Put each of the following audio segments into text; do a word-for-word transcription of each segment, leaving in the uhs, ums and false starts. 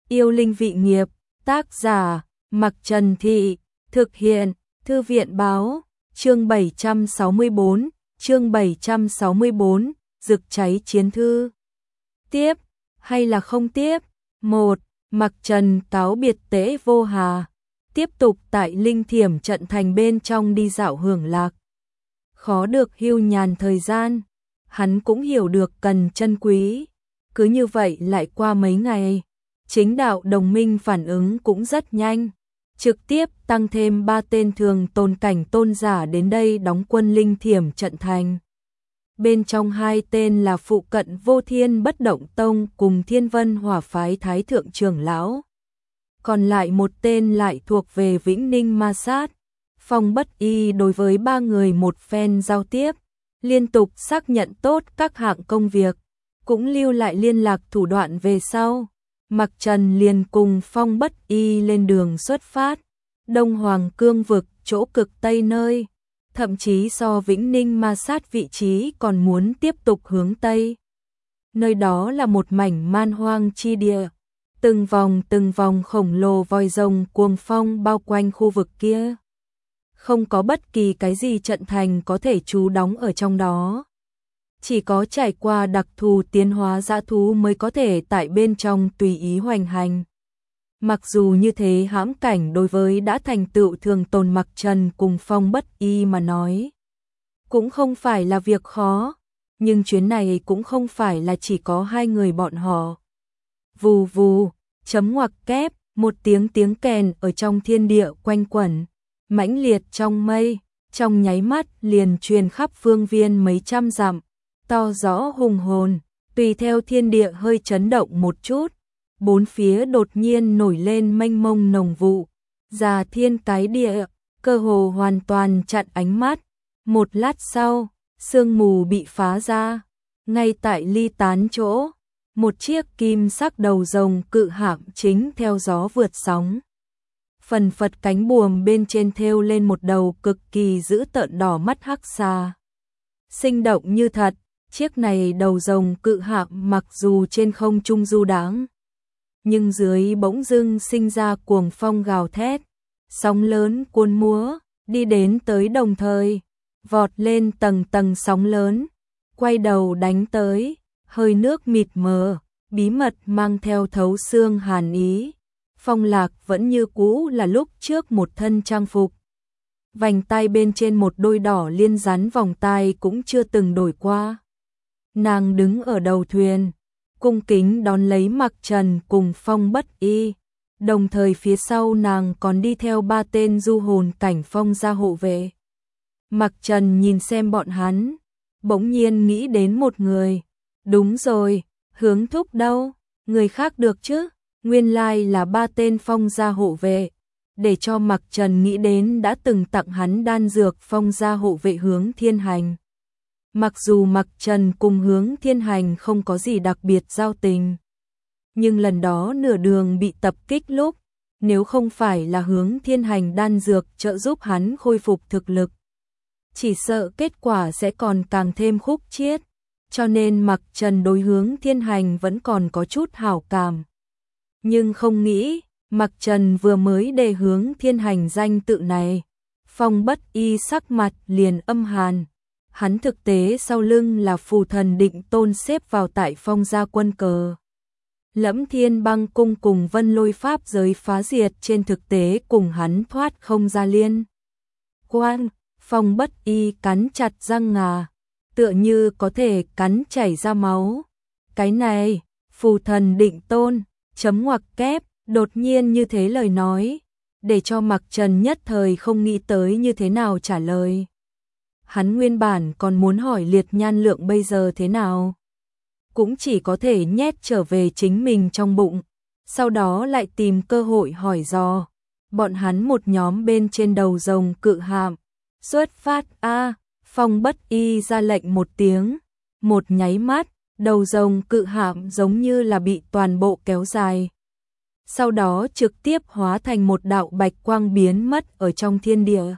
Yêu linh vị nghiệp, tác giả, Mặc Trần Thị, thực hiện, Thư viện báo, chương bảy trăm sáu mươi bốn, chương bảy trăm sáu mươi bốn, rực cháy chiến thư. Tiếp, hay là không tiếp? một. Mặc Trần cáo biệt Tế Vô Hà, tiếp tục tại Linh Thiểm trận thành bên trong đi dạo hưởng lạc. Khó được hưu nhàn thời gian, hắn cũng hiểu được cần trân quý. Cứ như vậy lại qua mấy ngày, chính đạo đồng minh phản ứng cũng rất nhanh, trực tiếp tăng thêm ba tên thường tôn cảnh tôn giả đến đây đóng quân Linh Thiểm trận thành. Bên trong hai tên là phụ cận Vô Thiên Bất Động Tông cùng Thiên Vân Hỏa phái Thái Thượng trưởng lão. Còn lại một tên lại thuộc về Vĩnh Ninh Ma Sát. Phong Bất Y đối với ba người một phen giao tiếp, liên tục xác nhận tốt các hạng công việc, cũng lưu lại liên lạc thủ đoạn về sau. Mặc Trần liền cùng Phong Bất Y lên đường xuất phát, Đông Hoàng Cương vực chỗ cực Tây nơi, thậm chí so Vĩnh Ninh Ma Sát vị trí còn muốn tiếp tục hướng Tây. Nơi đó là một mảnh man hoang chi địa, từng vòng từng vòng khổng lồ voi rồng cuồng phong bao quanh khu vực kia. Không có bất kỳ cái gì trận thành có thể trú đóng ở trong đó. Chỉ có trải qua đặc thù tiến hóa dã thú mới có thể tại bên trong tùy ý hoành hành. Mặc dù như thế hãm cảnh đối với đã thành tựu thường tồn Mặc Trần cùng Phong Bất Y mà nói, cũng không phải là việc khó, nhưng chuyến này cũng không phải là chỉ có hai người bọn họ. Vù vù, chấm ngoặc kép, một tiếng tiếng kèn ở trong thiên địa quanh quẩn, mãnh liệt trong mây, trong nháy mắt liền truyền khắp phương viên mấy trăm dặm, to rõ hùng hồn, tùy theo thiên địa hơi chấn động một chút, bốn phía đột nhiên nổi lên mênh mông nồng vụ, già thiên cái địa, cơ hồ hoàn toàn chặn ánh mắt. Một lát sau, sương mù bị phá ra, ngay tại ly tán chỗ, một chiếc kim sắc đầu rồng cự hạm chính theo gió vượt sóng. Phần phật cánh buồm bên trên thêu lên một đầu cực kỳ dữ tợn đỏ mắt hắc xà. Sinh động như thật, chiếc này đầu rồng cự hạm mặc dù trên không trung du đãng, nhưng dưới bỗng dưng sinh ra cuồng phong gào thét, sóng lớn cuồn múa, đi đến tới đồng thời, vọt lên tầng tầng sóng lớn, quay đầu đánh tới, hơi nước mịt mờ, bí mật mang theo thấu xương hàn ý. Phong Lạc vẫn như cũ là lúc trước một thân trang phục. Vành tai bên trên một đôi đỏ liên rắn vòng tai cũng chưa từng đổi qua. Nàng đứng ở đầu thuyền, cung kính đón lấy Mặc Trần cùng Phong Bất Y. Đồng thời phía sau nàng còn đi theo ba tên du hồn cảnh phong gia hộ vệ. Mặc Trần nhìn xem bọn hắn, bỗng nhiên nghĩ đến một người. Đúng rồi, Hướng Thúc đâu? Người khác được chứ? Nguyên lai là ba tên phong gia hộ vệ, để cho Mặc Trần nghĩ đến đã từng tặng hắn đan dược phong gia hộ vệ Hướng Thiên Hành. Mặc dù Mặc Trần cùng Hướng Thiên Hành không có gì đặc biệt giao tình, nhưng lần đó nửa đường bị tập kích lúc, nếu không phải là Hướng Thiên Hành đan dược trợ giúp hắn khôi phục thực lực, chỉ sợ kết quả sẽ còn càng thêm khúc chiết, cho nên Mặc Trần đối Hướng Thiên Hành vẫn còn có chút hảo cảm. Nhưng không nghĩ, Mặc Trần vừa mới đề Hướng Thiên Hành danh tự này, Phong Bất Y sắc mặt liền âm hàn. Hắn thực tế sau lưng là phù thần Định Tôn xếp vào tại Phong gia quân cờ. Lẫm Thiên Băng cung cùng Vân Lôi pháp giới phá diệt trên thực tế cùng hắn thoát không ra liên quan. Phong Bất Y cắn chặt răng ngà, tựa như có thể cắn chảy ra máu. Cái này, phù thần Định Tôn, chấm ngoặc kép, đột nhiên như thế lời nói, để cho Mặc Trần nhất thời không nghĩ tới như thế nào trả lời. Hắn nguyên bản còn muốn hỏi Liệt Nhan Lượng bây giờ thế nào, cũng chỉ có thể nhét trở về chính mình trong bụng, sau đó lại tìm cơ hội hỏi dò. Bọn hắn một nhóm bên trên đầu rồng cự hạm, xuất phát a. Phong Bất Y ra lệnh một tiếng, một nháy mắt, đầu rồng cự hạm giống như là bị toàn bộ kéo dài. Sau đó trực tiếp hóa thành một đạo bạch quang biến mất ở trong thiên địa.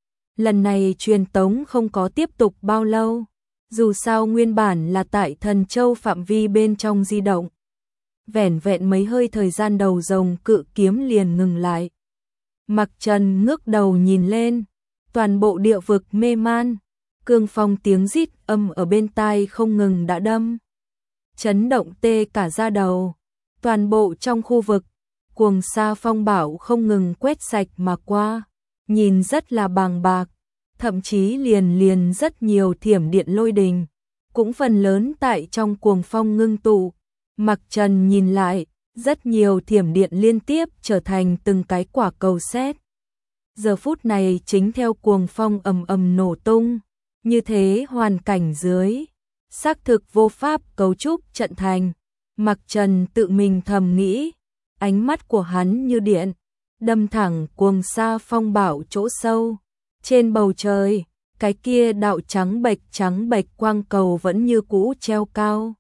Lần này truyền tống không có tiếp tục bao lâu, dù sao nguyên bản là tại Thần Châu phạm vi bên trong di động. vẻn vẹn mấy hơi thời gian đầu rồng cự kiếm liền ngừng lại. Mặc Trần ngước đầu nhìn lên, toàn bộ địa vực mê man, cương phong tiếng rít âm ở bên tai không ngừng đã đâm. Chấn động tê cả da đầu, toàn bộ trong khu vực, cuồng sa phong bão không ngừng quét sạch mà qua, nhìn rất là bàng bạc, thậm chí liền liền rất nhiều thiểm điện lôi đình, cũng phần lớn tại trong cuồng phong ngưng tụ. Mặc Trần nhìn lại, rất nhiều thiểm điện liên tiếp trở thành từng cái quả cầu sét. Giờ phút này chính theo cuồng phong ầm ầm nổ tung, như thế hoàn cảnh dưới, xác thực vô pháp cấu trúc trận thành. Mặc Trần tự mình thầm nghĩ, ánh mắt của hắn như điện, đâm thẳng cuồng sa phong bão chỗ sâu. Trên bầu trời, cái kia đạo trắng bệch trắng bệch quang cầu vẫn như cũ treo cao.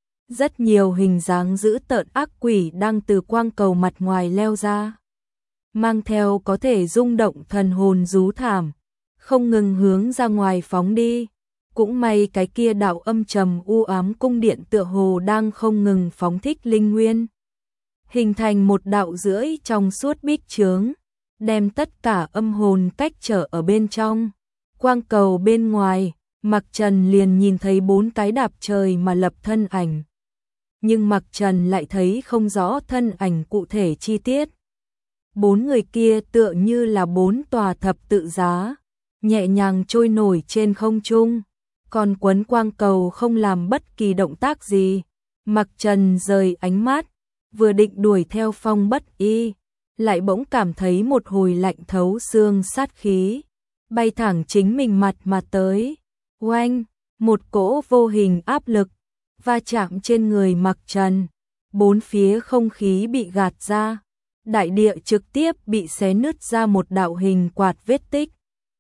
Rất nhiều hình dáng dữ tợn ác quỷ đang từ quang cầu mặt ngoài leo ra, mang theo có thể rung động thần hồn rú thảm, không ngừng hướng ra ngoài phóng đi. Cũng may cái kia đạo âm trầm u ám cung điện tựa hồ đang không ngừng phóng thích linh nguyên, hình thành một đạo rưỡi trong suốt bích chướng, đem tất cả âm hồn cách trở ở bên trong. Quang cầu bên ngoài, Mặc Trần liền nhìn thấy bốn cái đạp trời mà lập thân ảnh. Nhưng Mặc Trần lại thấy không rõ thân ảnh cụ thể chi tiết. Bốn người kia tựa như là bốn tòa thập tự giá, nhẹ nhàng trôi nổi trên không trung, còn quấn quang cầu không làm bất kỳ động tác gì. Mặc Trần rời ánh mắt, vừa định đuổi theo Phong Bất Y, lại bỗng cảm thấy một hồi lạnh thấu xương sát khí, bay thẳng chính mình mặt mà tới. Oanh, một cỗ vô hình áp lực va chạm trên người Mặc Trần, bốn phía không khí bị gạt ra, đại địa trực tiếp bị xé nứt ra một đạo hình quạt vết tích.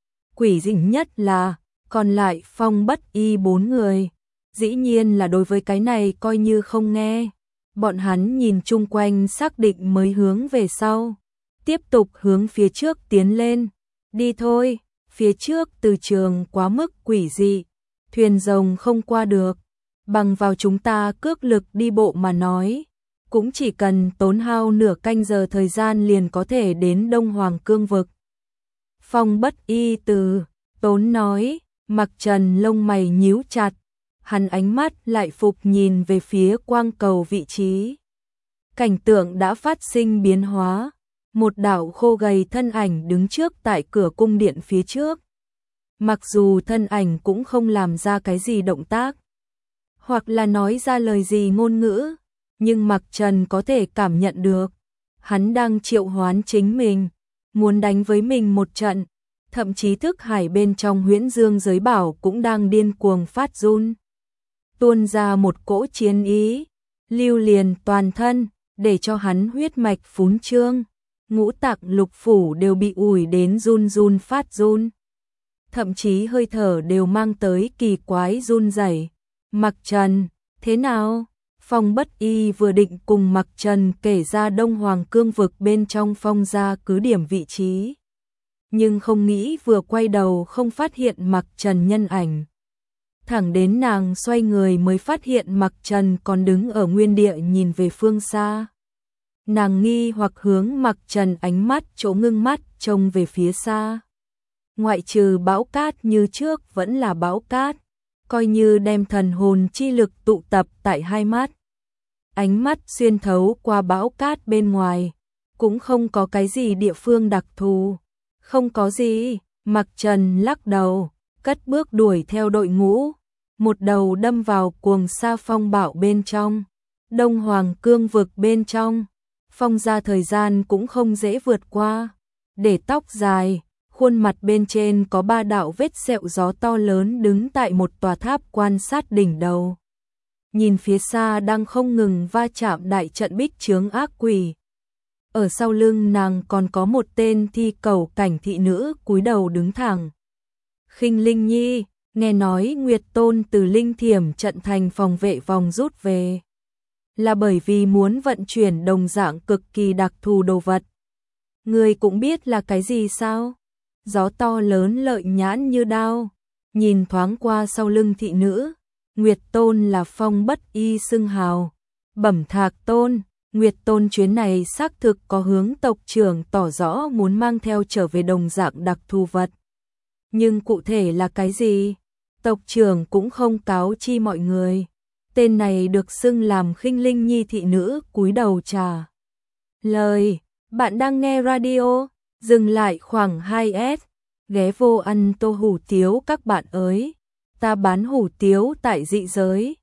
Quỷ dị nhất là, còn lại Phong Bất Y bốn người, dĩ nhiên là đối với cái này coi như không nghe. Bọn hắn nhìn chung quanh xác định mới hướng về sau, tiếp tục hướng phía trước tiến lên. Đi thôi, phía trước từ trường quá mức quỷ dị, thuyền rồng không qua được, bằng vào chúng ta cước lực đi bộ mà nói, cũng chỉ cần tốn hao nửa canh giờ thời gian liền có thể đến Đông Hoàng Cương vực. Phong Bất Y từ tốn nói. Mặc Trần lông mày nhíu chặt, hắn ánh mắt lại phục nhìn về phía quang cầu vị trí. Cảnh tượng đã phát sinh biến hóa, một đạo khô gầy thân ảnh đứng trước tại cửa cung điện phía trước. Mặc dù thân ảnh cũng không làm ra cái gì động tác, hoặc là nói ra lời gì ngôn ngữ, nhưng Mặc Trần có thể cảm nhận được, hắn đang triệu hoán chính mình, muốn đánh với mình một trận. Thậm chí thức hải bên trong huyễn dương giới bảo cũng đang điên cuồng phát run, tuôn ra một cỗ chiến ý, lưu liền toàn thân, để cho hắn huyết mạch phún trương, ngũ tạng lục phủ đều bị ủi đến run run phát run, thậm chí hơi thở đều mang tới kỳ quái run rẩy. Mặc Trần, thế nào? Phong Bất Y vừa định cùng Mặc Trần kể ra Đông Hoàng Cương vực bên trong Phong gia cứ điểm vị trí, nhưng không nghĩ vừa quay đầu không phát hiện Mặc Trần nhân ảnh. Thẳng đến nàng xoay người mới phát hiện Mặc Trần còn đứng ở nguyên địa nhìn về phương xa. Nàng nghi hoặc hướng Mặc Trần ánh mắt chỗ ngưng mắt trông về phía xa. Ngoại trừ bão cát như trước vẫn là bão cát, coi như đem thần hồn chi lực tụ tập tại hai mắt. Ánh mắt xuyên thấu qua bão cát bên ngoài, cũng không có cái gì địa phương đặc thù. Không có gì, Mặc Trần lắc đầu, cất bước đuổi theo đội ngũ, một đầu đâm vào cuồng sa phong bão bên trong. Đông Hoàng Cương vực bên trong, Phong gia thời gian cũng không dễ vượt qua. Để tóc dài, khuôn mặt bên trên có ba đạo vết sẹo gió to lớn đứng tại một tòa tháp quan sát đỉnh đầu. Nhìn phía xa đang không ngừng va chạm đại trận bích chướng ác quỷ. Ở sau lưng nàng còn có một tên thi cầu cảnh thị nữ cúi đầu đứng thẳng. Khinh Linh Nhi, nghe nói Nguyệt Tôn từ Linh Thiểm trận thành phòng vệ vòng rút về, là bởi vì muốn vận chuyển đồng dạng cực kỳ đặc thù đồ vật. Người cũng biết là cái gì sao? Gió to lớn lợi nhãn như đao, nhìn thoáng qua sau lưng thị nữ, Nguyệt Tôn là Phong Bất Y xưng hào, Bẩm Thạc Tôn, Nguyệt Tôn chuyến này xác thực có hướng tộc trưởng tỏ rõ muốn mang theo trở về đồng dạng đặc thù vật. Nhưng cụ thể là cái gì? Tộc trưởng cũng không cáo chi mọi người. Tên này được xưng làm Khinh Linh Nhi thị nữ cúi đầu trả lời. Bạn đang nghe radio, dừng lại khoảng hai s, ghé vô ăn tô hủ tiếu các bạn ơi. Ta bán hủ tiếu tại dị giới.